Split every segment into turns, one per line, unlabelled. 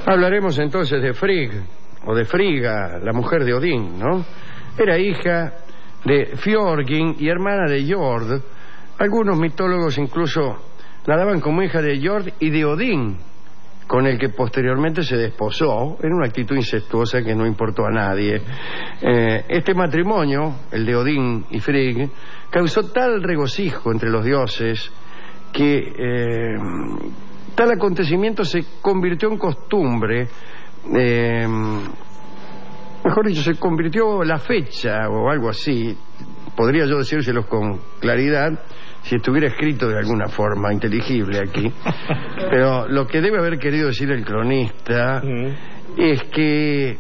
Hablaremos entonces de Frigg, o de Frigga, la mujer de Odín, ¿no? Era hija de Fjörgyn y hermana de Jord. Algunos mitólogos incluso la daban como hija de Jord y de Odín, con el que posteriormente se desposó, en una actitud incestuosa que no importó a nadie. Este matrimonio, el de Odín y Frigg, causó tal regocijo entre los dioses que tal acontecimiento se convirtió en costumbre, mejor dicho, se convirtió la fecha o algo así, podría yo decírselos con claridad si estuviera escrito de alguna forma inteligible aquí, pero lo que debe haber querido decir el cronista es que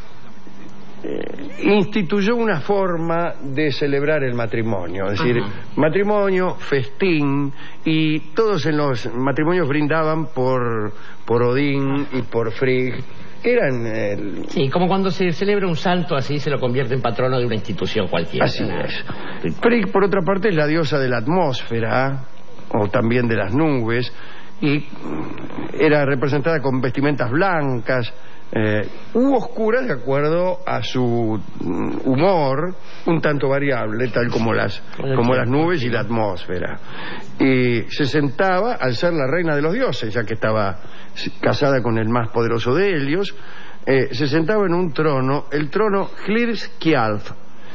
instituyó una forma de celebrar el matrimonio, es decir, matrimonio, festín, y todos en los matrimonios brindaban por Odín y por Frigg. Eran
sí, como cuando se celebra un santo, así se lo convierte en patrono de una institución cualquiera.
Así es. Frigg, por otra parte, es la diosa de la atmósfera, o también de las nubes, y era representada con vestimentas blancas u oscuras, de acuerdo a su humor, un tanto variable, tal como las nubes y la atmósfera. Y se sentaba, al ser la reina de los dioses, ya que estaba casada con el más poderoso de ellos, se sentaba en un trono, el trono Hlyrskjalf.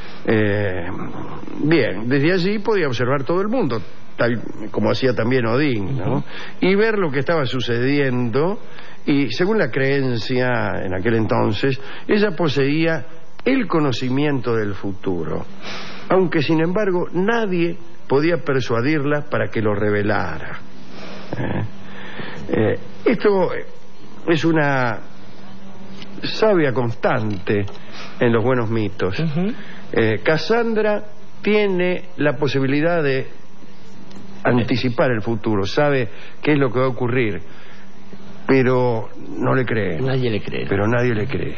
Bien, desde allí podía observar todo el mundo, tal como hacía también Odín, ¿no? Y ver lo que estaba sucediendo. Y según la creencia en aquel entonces, ella poseía el conocimiento del futuro, aunque sin embargo nadie podía persuadirla para que lo revelara. Esto es una sabia constante en los buenos mitos. Cassandra tiene la posibilidad de anticipar el futuro, sabe qué es lo que va a ocurrir, pero no le cree.
Nadie le cree.
Pero nadie le cree.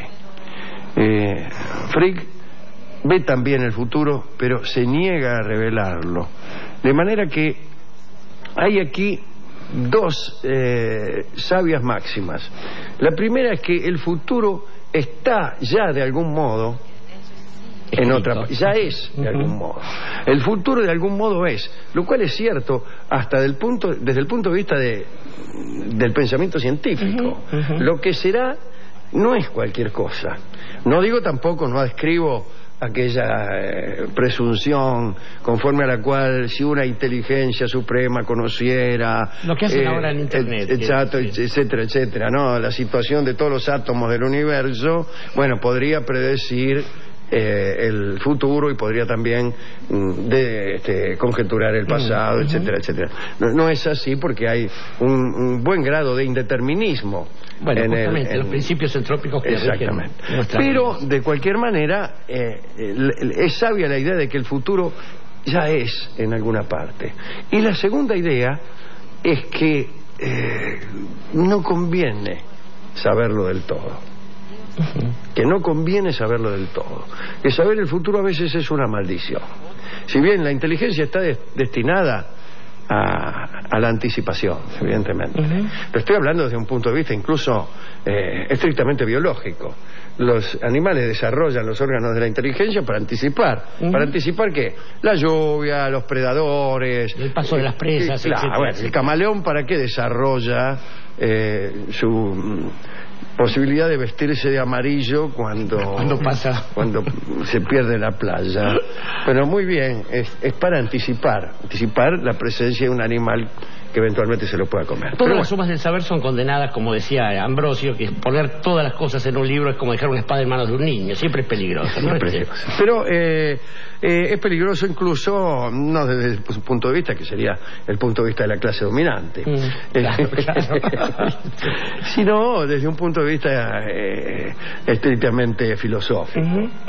Frigg ve también el futuro, pero se niega a revelarlo. De manera que hay aquí dos sabias máximas. La primera es que el futuro está ya de algún modo en otra, ya es de algún modo. El futuro de algún modo es, lo cual es cierto hasta desde el punto de vista del pensamiento científico. Lo que será no es cualquier cosa. No digo tampoco, no describo aquella presunción conforme a la cual si una inteligencia suprema conociera
lo que hacen ahora en internet,
exacto, etcétera, etcétera, no, la situación de todos los átomos del universo, bueno, podría predecir el futuro y podría también conjeturar el pasado, etcétera, etcétera. No es así, porque hay un buen grado de indeterminismo.
Bueno, justamente, los principios entrópicos que
exactamente. Pero, de cualquier manera, es sabia la idea de que el futuro ya es en alguna parte. Y la segunda idea es que no conviene saberlo del todo. Que no conviene saberlo del todo. Que saber el futuro a veces es una maldición. Si bien la inteligencia está destinada a la anticipación, evidentemente, pero estoy hablando desde un punto de vista incluso estrictamente biológico. Los animales desarrollan los órganos de la inteligencia para anticipar. ¿Para anticipar qué? La lluvia, los predadores,
el paso de las presas,
claro,
etcétera,
bueno,
etcétera.
El camaleón, ¿para qué desarrolla su posibilidad de vestirse de amarillo cuando se pierde la playa? Pero muy bien, es para anticipar la presencia de un animal que eventualmente se lo pueda comer.
Todas las sumas del saber son condenadas, como decía Ambrosio, que poner todas las cosas en un libro es como dejar una espada en manos de un niño. Siempre es peligroso.
Pero es peligroso incluso, no desde su punto de vista, que sería el punto de vista de la clase dominante, claro. Sino desde un punto de vista estrictamente filosófico.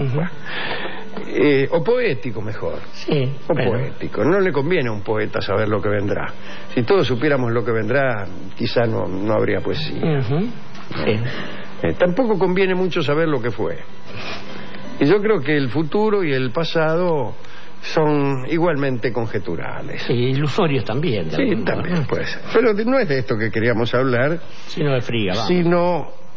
O poético, mejor.
Sí,
o poético. No le conviene a un poeta saber lo que vendrá. Si todos supiéramos lo que vendrá, quizá no habría poesía. Tampoco conviene mucho saber lo que fue. Y yo creo que el futuro y el pasado son igualmente conjeturales.
Sí, ilusorios también.
Sí, también puede ser. Pero no es de esto que queríamos hablar,
sino de Frigga,
sino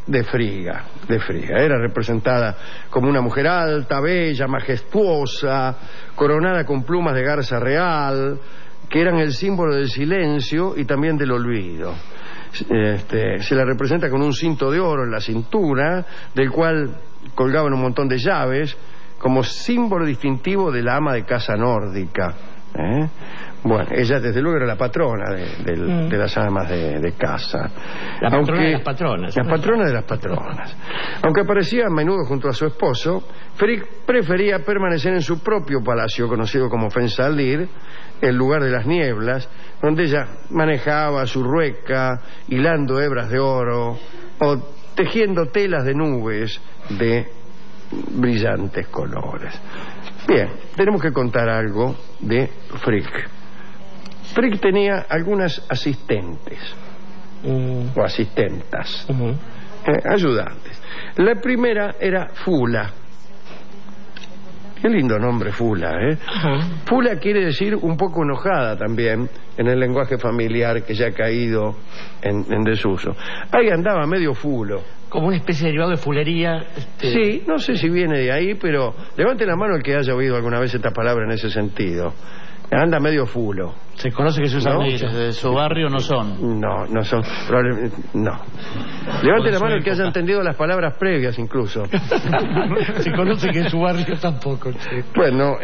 de Frigga. Era representada como una mujer alta, bella, majestuosa, coronada con plumas de garza real, que eran el símbolo del silencio y también del olvido. Se la representa con un cinto de oro en la cintura, del cual colgaban un montón de llaves, como símbolo distintivo de la ama de casa nórdica. Bueno, ella desde luego era la patrona de las amas de casa.
La patrona de las patronas.
La patrona de las patronas. Aunque aparecía a menudo junto a su esposo, Frigg prefería permanecer en su propio palacio, conocido como Fensalir, el lugar de las nieblas, donde ella manejaba su rueca, hilando hebras de oro o tejiendo telas de nubes de brillantes colores. Bien, tenemos que contar algo de Frigg. Frigg tenía algunas asistentes o asistentas, ayudantes. La primera era Fula. Qué lindo nombre, Fula, Fula quiere decir un poco enojada también, en el lenguaje familiar que ya ha caído en desuso. Ahí andaba medio fulo.
Como una especie de derivado de fulería.
Sí, no sé si viene de ahí, pero levante la mano el que haya oído alguna vez esta palabra en ese sentido. Anda medio fulo.
Se conoce que se usan mucho.
¿De su barrio no son?
No son. Probablemente no. Levante la mano el que haya entendido las palabras previas incluso.
Se conoce que en su barrio tampoco.
Bueno,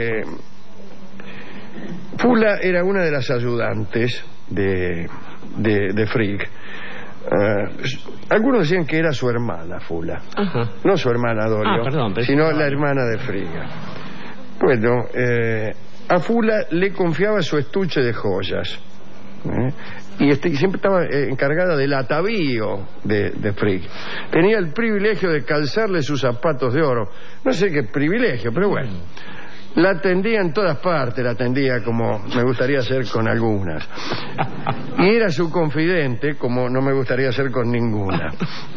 Fula era una de las ayudantes de Frigg. Algunos decían que era su hermana Fula. No su hermana Dorio, sino la hermana de Frigga. Bueno, a Fula le confiaba su estuche de joyas, y siempre estaba encargada del atavío de Frigg. Tenía el privilegio de calzarle sus zapatos de oro. No sé qué privilegio, pero bueno. La atendía en todas partes, la atendía como me gustaría hacer con algunas. Y era su confidente, como no me gustaría hacer con ninguna.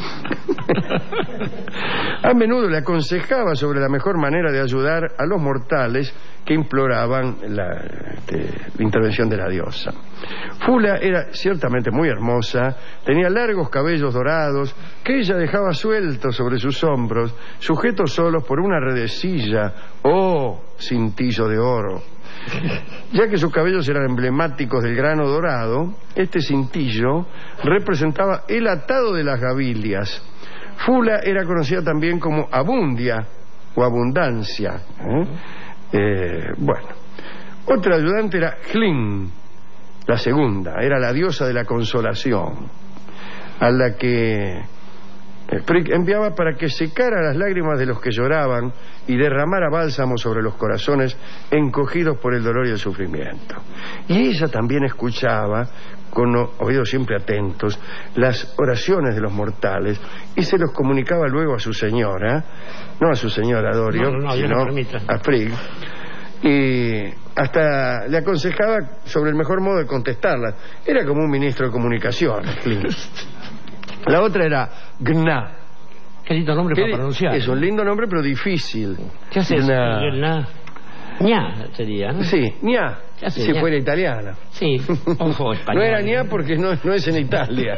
A menudo le aconsejaba sobre la mejor manera de ayudar a los mortales que imploraban la intervención de la diosa. Fula era ciertamente muy hermosa, tenía largos cabellos dorados que ella dejaba sueltos sobre sus hombros, sujetos solos por una redecilla o cintillo de oro. Ya que sus cabellos eran emblemáticos del grano dorado, este cintillo representaba el atado de las gavilias. Fula era conocida también como Abundia o Abundancia. Bueno, otra ayudante era Hlin, la segunda, era la diosa de la consolación, a la que Frigg enviaba para que secara las lágrimas de los que lloraban y derramara bálsamo sobre los corazones encogidos por el dolor y el sufrimiento. Y ella también escuchaba, con oídos siempre atentos, las oraciones de los mortales y se los comunicaba luego a su señora, no a su señora Dorio, sino a Frigg, y hasta le aconsejaba sobre el mejor modo de contestarlas. Era como un ministro de comunicación. La otra era Gna.
Qué lindo nombre para pronunciar.
Es un lindo nombre, pero difícil.
¿Qué haces? Gna. Ña sería, ¿no?
Sí, ña, si fuera italiana.
Sí, ojo, español.
No era ña porque no es en Italia.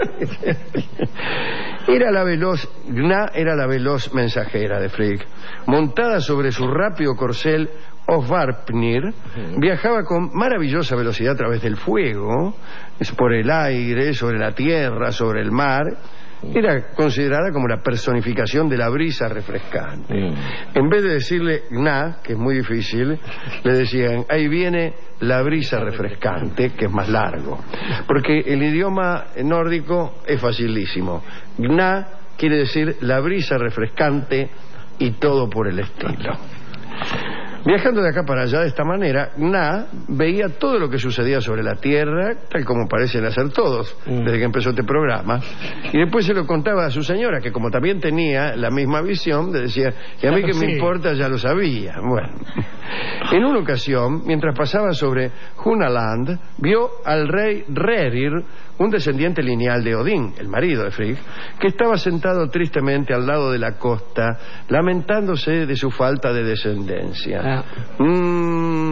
Gna era la veloz mensajera de Frigg. Montada sobre su rápido corcel Ofvarpnir, viajaba con maravillosa velocidad a través del fuego, por el aire, sobre la tierra, sobre el mar. Era considerada como la personificación de la brisa refrescante. En vez de decirle Gna, que es muy difícil, le decían, ahí viene la brisa refrescante, que es más largo. Porque el idioma nórdico es facilísimo. Gna quiere decir la brisa refrescante y todo por el estilo. Viajando de acá para allá de esta manera, Gna veía todo lo que sucedía sobre la Tierra, tal como parecen hacer todos desde que empezó este programa, y después se lo contaba a su señora, que como también tenía la misma visión, le decía, y a mí que me importa, ya lo sabía. Bueno, en una ocasión, mientras pasaba sobre Hunaland, vio al rey Rerir, un descendiente lineal de Odín, el marido de Frigg, que estaba sentado tristemente al lado de la costa, lamentándose de su falta de descendencia. ¿Qué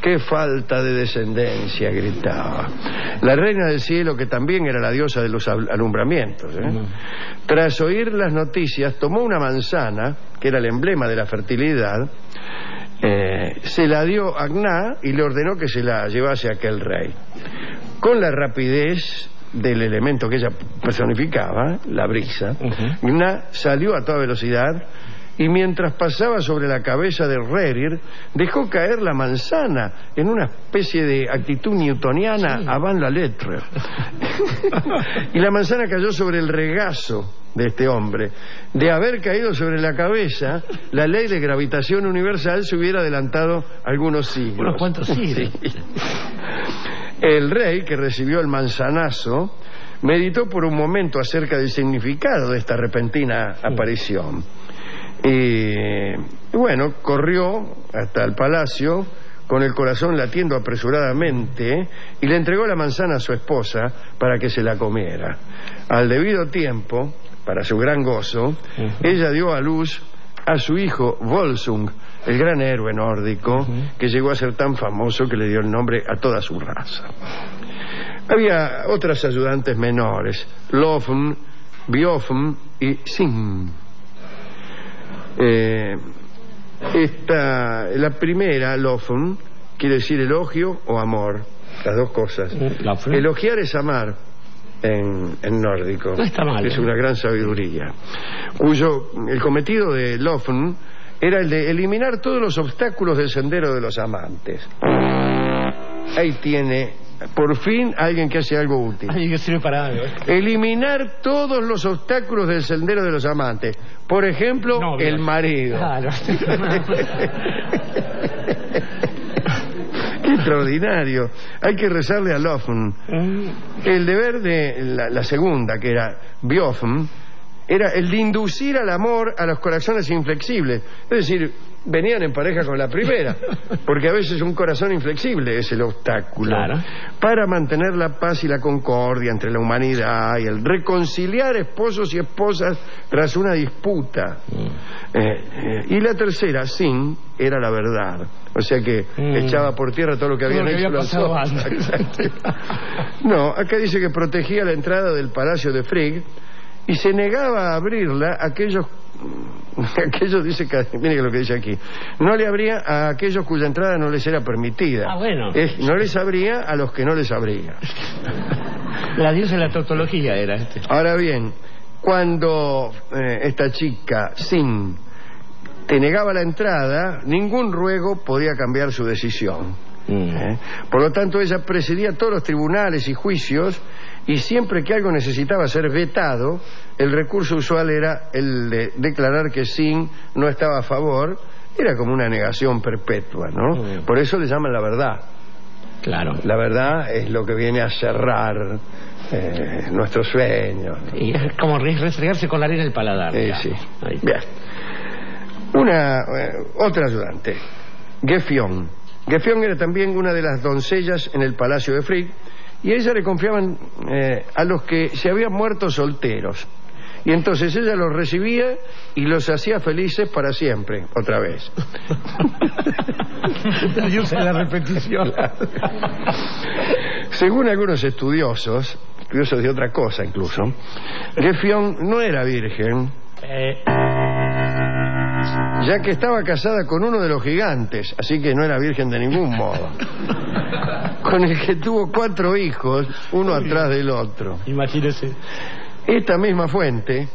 ¡Qué falta de descendencia!, gritaba. La reina del cielo, que también era la diosa de los alumbramientos, tras oír las noticias, tomó una manzana, que era el emblema de la fertilidad, se la dio a Agná y le ordenó que se la llevase a aquel rey. Con la rapidez del elemento que ella personificaba, la brisa, Agná salió a toda velocidad y mientras pasaba sobre la cabeza de Rerir, dejó caer la manzana en una especie de actitud newtoniana avant la lettre. Y la manzana cayó sobre el regazo de este hombre. De haber caído sobre la cabeza, la ley de gravitación universal se hubiera adelantado algunos siglos.
Unos cuantos siglos.
Sí. El rey, que recibió el manzanazo, meditó por un momento acerca del significado de esta repentina aparición. Y bueno, corrió hasta el palacio con el corazón latiendo apresuradamente y le entregó la manzana a su esposa para que se la comiera. Al debido tiempo, para su gran gozo, ella dio a luz a su hijo Volsung, el gran héroe nórdico, que llegó a ser tan famoso que le dio el nombre a toda su raza. Había otras ayudantes menores, Lofn, Biofn y Sim. La primera, Lofn, quiere decir elogio o amor, las dos cosas. Elogiar es amar en nórdico.
No está mal,
es una gran sabiduría. El cometido de Lofn era el de eliminar todos los obstáculos del sendero de los amantes. Ahí tiene, por fin, alguien que hace algo útil.
Alguien que sirve para algo.
Eliminar todos los obstáculos del sendero de los amantes. Por ejemplo, no, el marido. Claro. Qué extraordinario. Hay que rezarle a Lofn. El deber de la segunda, que era Biofn, era el de inducir al amor a los corazones inflexibles. Es decir, venían en pareja con la primera, porque a veces un corazón inflexible es el obstáculo.
Claro. Para
mantener la paz y la concordia entre la humanidad y el reconciliar esposos y esposas tras una disputa. Y la tercera, Sin, era la verdad. O sea que echaba por tierra todo lo que habían hecho los dos. No, acá dice que protegía la entrada del palacio de Frigg y se negaba a abrirla a aquellos dice que, mire lo que dice aquí, no le abría a aquellos cuya entrada no les era permitida.
Bueno.
No les abría a los que no les abría.
La diosa de la tautología era
Ahora bien, cuando esta chica Sin te negaba la entrada, ningún ruego podía cambiar su decisión. Por lo tanto, ella presidía todos los tribunales y juicios, y siempre que algo necesitaba ser vetado, el recurso usual era el de declarar que Sin no estaba a favor. Era como una negación perpetua, ¿no? Por eso le llaman la verdad.
Claro.
La verdad es lo que viene a cerrar nuestros sueños, ¿no?
Y es como restregarse con la arena el paladar.
Sí. Bien. Otra ayudante, Gefjon. Gefjon era también una de las doncellas en el palacio de Frigg, y a ella le confiaban a los que se habían muerto solteros. Y entonces ella los recibía y los hacía felices para siempre, otra vez.
La diosa de la repetición.
Según algunos estudiosos de otra cosa incluso, Gefjon no era virgen, ya que estaba casada con uno de los gigantes, así que no era virgen de ningún modo, con el que tuvo 4 hijos, uno atrás del otro.
Imagínese.
Esta misma fuente,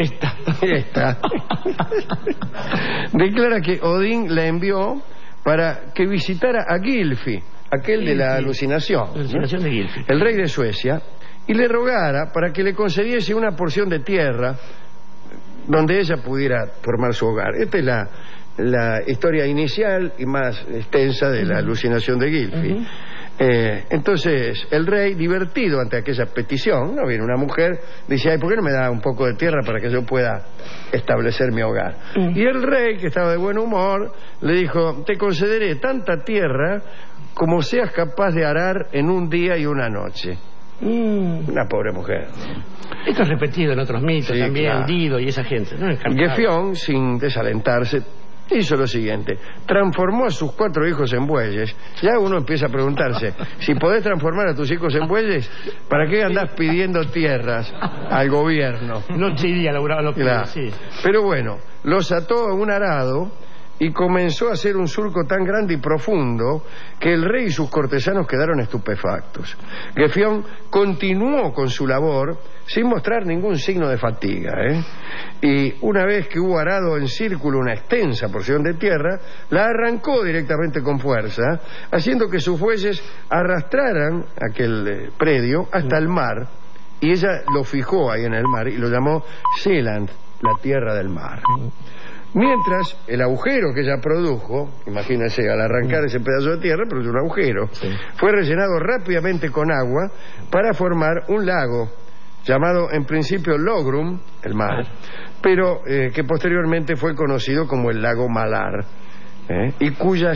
declara que Odín la envió para que visitara a Gylfi, aquel de la alucinación,
la alucinación de Gylfi,
el rey de Suecia, y le rogara para que le concediese una porción de tierra donde ella pudiera formar su hogar. Esta es la historia inicial y más extensa de la alucinación de Gylfi. Entonces el rey, divertido ante aquella petición, no viene una mujer, dice: ay, ¿por qué no me da un poco de tierra para que yo pueda establecer mi hogar? Y el rey, que estaba de buen humor, le dijo: te concederé tanta tierra como seas capaz de arar en un día y una noche. Una pobre mujer.
Esto es repetido en otros mitos, sí, también, claro. Dido y esa gente, ¿no?
Gefjon, sin desalentarse, hizo lo siguiente: transformó a sus 4 hijos en bueyes. Ya uno empieza a preguntarse, si podés transformar a tus hijos en bueyes, ¿para qué andás pidiendo tierras al gobierno?
Noche y día laburaba los
Claro.
pibes, sí.
Pero bueno, los ató a un arado y comenzó a hacer un surco tan grande y profundo que el rey y sus cortesanos quedaron estupefactos. Gefión continuó con su labor sin mostrar ningún signo de fatiga, y una vez que hubo arado en círculo una extensa porción de tierra, la arrancó directamente con fuerza, haciendo que sus bueyes arrastraran aquel predio hasta el mar, y ella lo fijó ahí en el mar y lo llamó Sealand, la tierra del mar. Mientras el agujero que ella produjo, imagínense, al arrancar ese pedazo de tierra produjo un agujero, fue rellenado rápidamente con agua para formar un lago llamado en principio Logrum, el mar, pero que posteriormente fue conocido como el lago Malar, y cuyo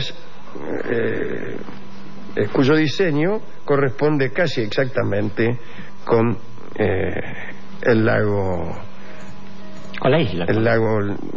diseño corresponde casi exactamente con el lago...
Con la isla.
El lago,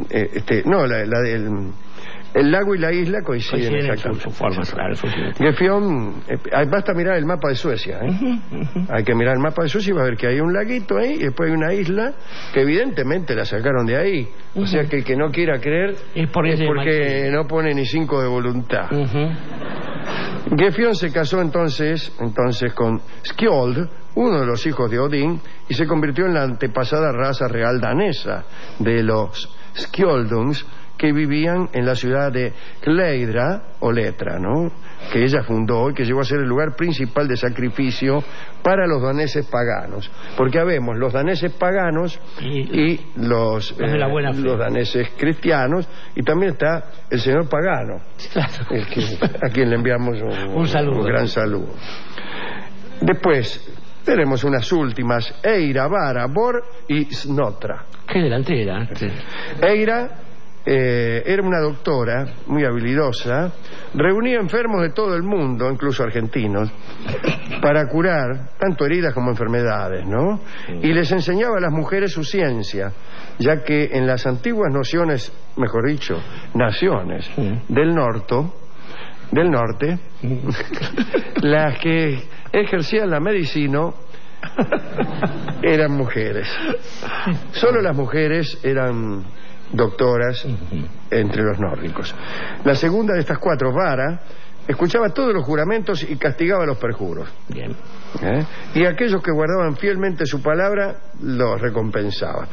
el lago y la isla coinciden exactamente.
Su forma, claro,
Gefión, basta mirar el mapa de Suecia, Hay que mirar el mapa de Suecia y va a ver que hay un laguito ahí y después hay una isla que evidentemente la sacaron de ahí. O sea que el que no quiera creer es porque no pone ni 5 de voluntad. Gefión se casó entonces con Skjold, uno de los hijos de Odín, y se convirtió en la antepasada raza real danesa de los Skjoldungs, que vivían en la ciudad de Hleidra o Letra, ¿no?, que ella fundó y que llegó a ser el lugar principal de sacrificio para los daneses paganos, porque habemos los daneses paganos y los daneses cristianos, y también está el señor pagano, a quien le enviamos un saludo, un gran saludo. Después tenemos unas últimas: Eira, Vara, Bor y Snotra.
Qué delantera.
Sí. Eira era una doctora muy habilidosa, reunía enfermos de todo el mundo, incluso argentinos, para curar tanto heridas como enfermedades, ¿no? Y les enseñaba a las mujeres su ciencia, ya que en las antiguas naciones del norte, las que ejercían la medicina eran mujeres. Solo las mujeres eran doctoras entre los nórdicos. La segunda de estas 4, Vara, escuchaba todos los juramentos y castigaba los perjuros.
Bien.
Y aquellos que guardaban fielmente su palabra los recompensaba.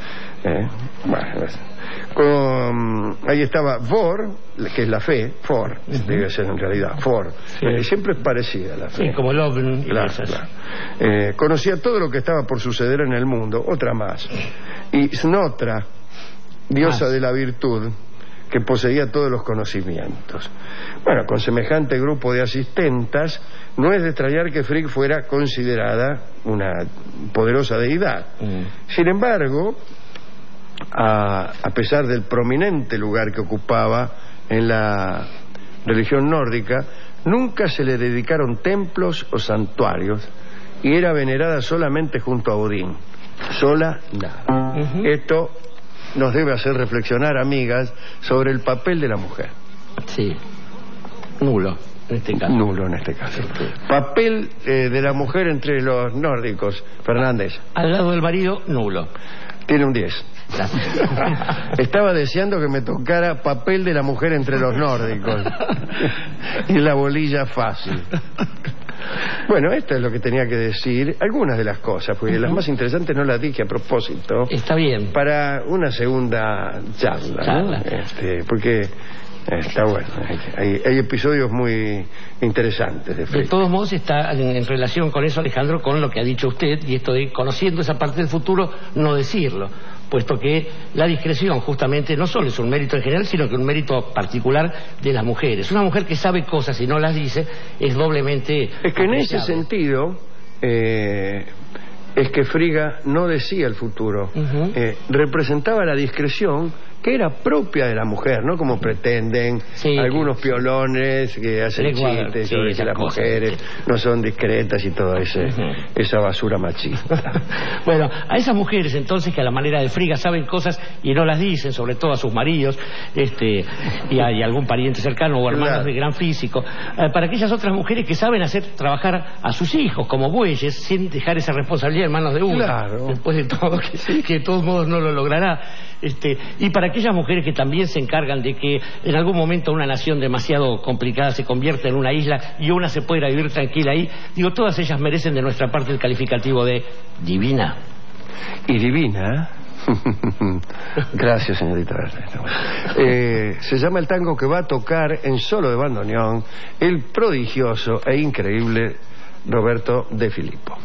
Ahí estaba Vor, que es la fe, For, debe ser en realidad, For. Siempre es parecida a la fe.
Sí, como Lovn y esas.
Claro. Conocía todo lo que estaba por suceder en el mundo, otra más. Y Snotra, diosa de la virtud, que poseía todos los conocimientos. Bueno, con semejante grupo de asistentas, no es de extrañar que Frigg fuera considerada una poderosa deidad. Sin embargo, a pesar del prominente lugar que ocupaba en la religión nórdica, nunca se le dedicaron templos o santuarios, y era venerada solamente junto a Odín. Sola, nada. Esto nos debe hacer reflexionar, amigas, sobre el papel de la mujer.
Sí, nulo en este caso.
Nulo en este caso. Papel de la mujer entre los nórdicos, Fernández.
Al lado del marido, nulo.
Tiene un 10. Estaba deseando que me tocara papel de la mujer entre los nórdicos. Y la bolilla fácil. Bueno, esto es lo que tenía que decir. Algunas de las cosas, porque las más interesantes no las dije a propósito.
Está bien.
Para una segunda charla, ¿no? Porque está bueno. Hay episodios muy interesantes de Frigg.
De todos modos está en relación con eso, Alejandro, con lo que ha dicho usted, y esto de conociendo esa parte del futuro, no decirlo, puesto que la discreción justamente no solo es un mérito en general, sino que un mérito particular de las mujeres. Una mujer que sabe cosas y no las dice es doblemente
Es que en ese sentido es que Frigga no decía el futuro, representaba la discreción que era propia de la mujer, no como pretenden algunos piolones que hacen chistes sobre que las mujeres no son discretas y toda esa basura machista.
Bueno, a esas mujeres entonces que a la manera de Friga saben cosas y no las dicen, sobre todo a sus maridos y a algún pariente cercano o hermanos de gran físico, para aquellas otras mujeres que saben hacer trabajar a sus hijos como bueyes sin dejar esa responsabilidad en manos de una, después de todo, que de todos modos no lo logrará. Y para aquellas mujeres que también se encargan de que en algún momento una nación demasiado complicada se convierta en una isla y una se pueda vivir tranquila ahí, digo, todas ellas merecen de nuestra parte el calificativo de divina.
Y divina, gracias, señorita. Se llama el tango que va a tocar en solo de bandoneón el prodigioso e increíble Roberto De Filippo.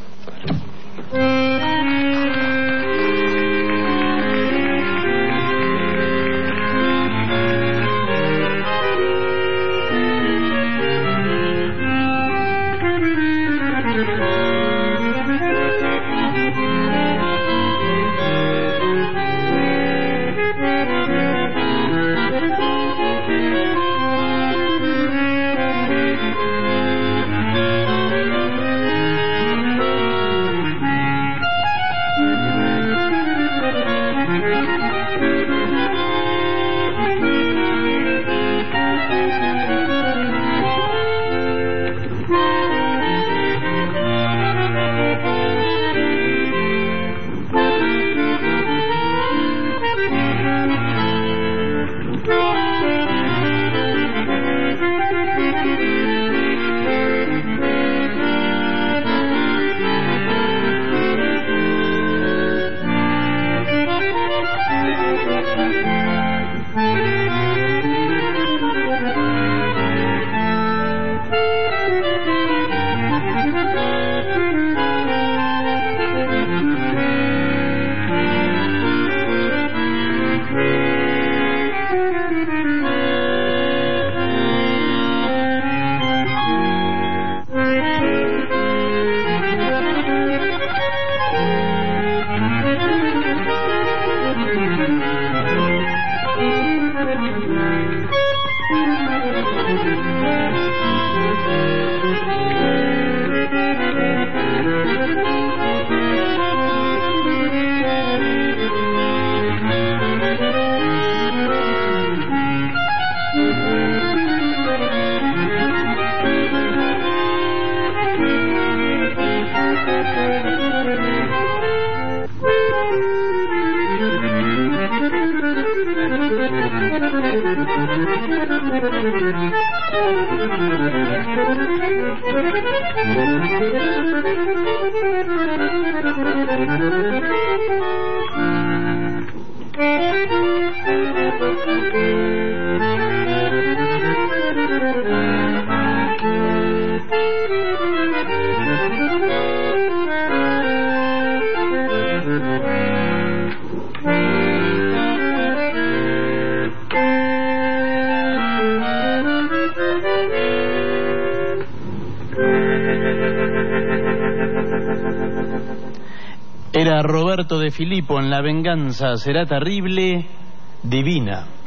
Era Roberto De Filippo en La venganza será terrible, divina.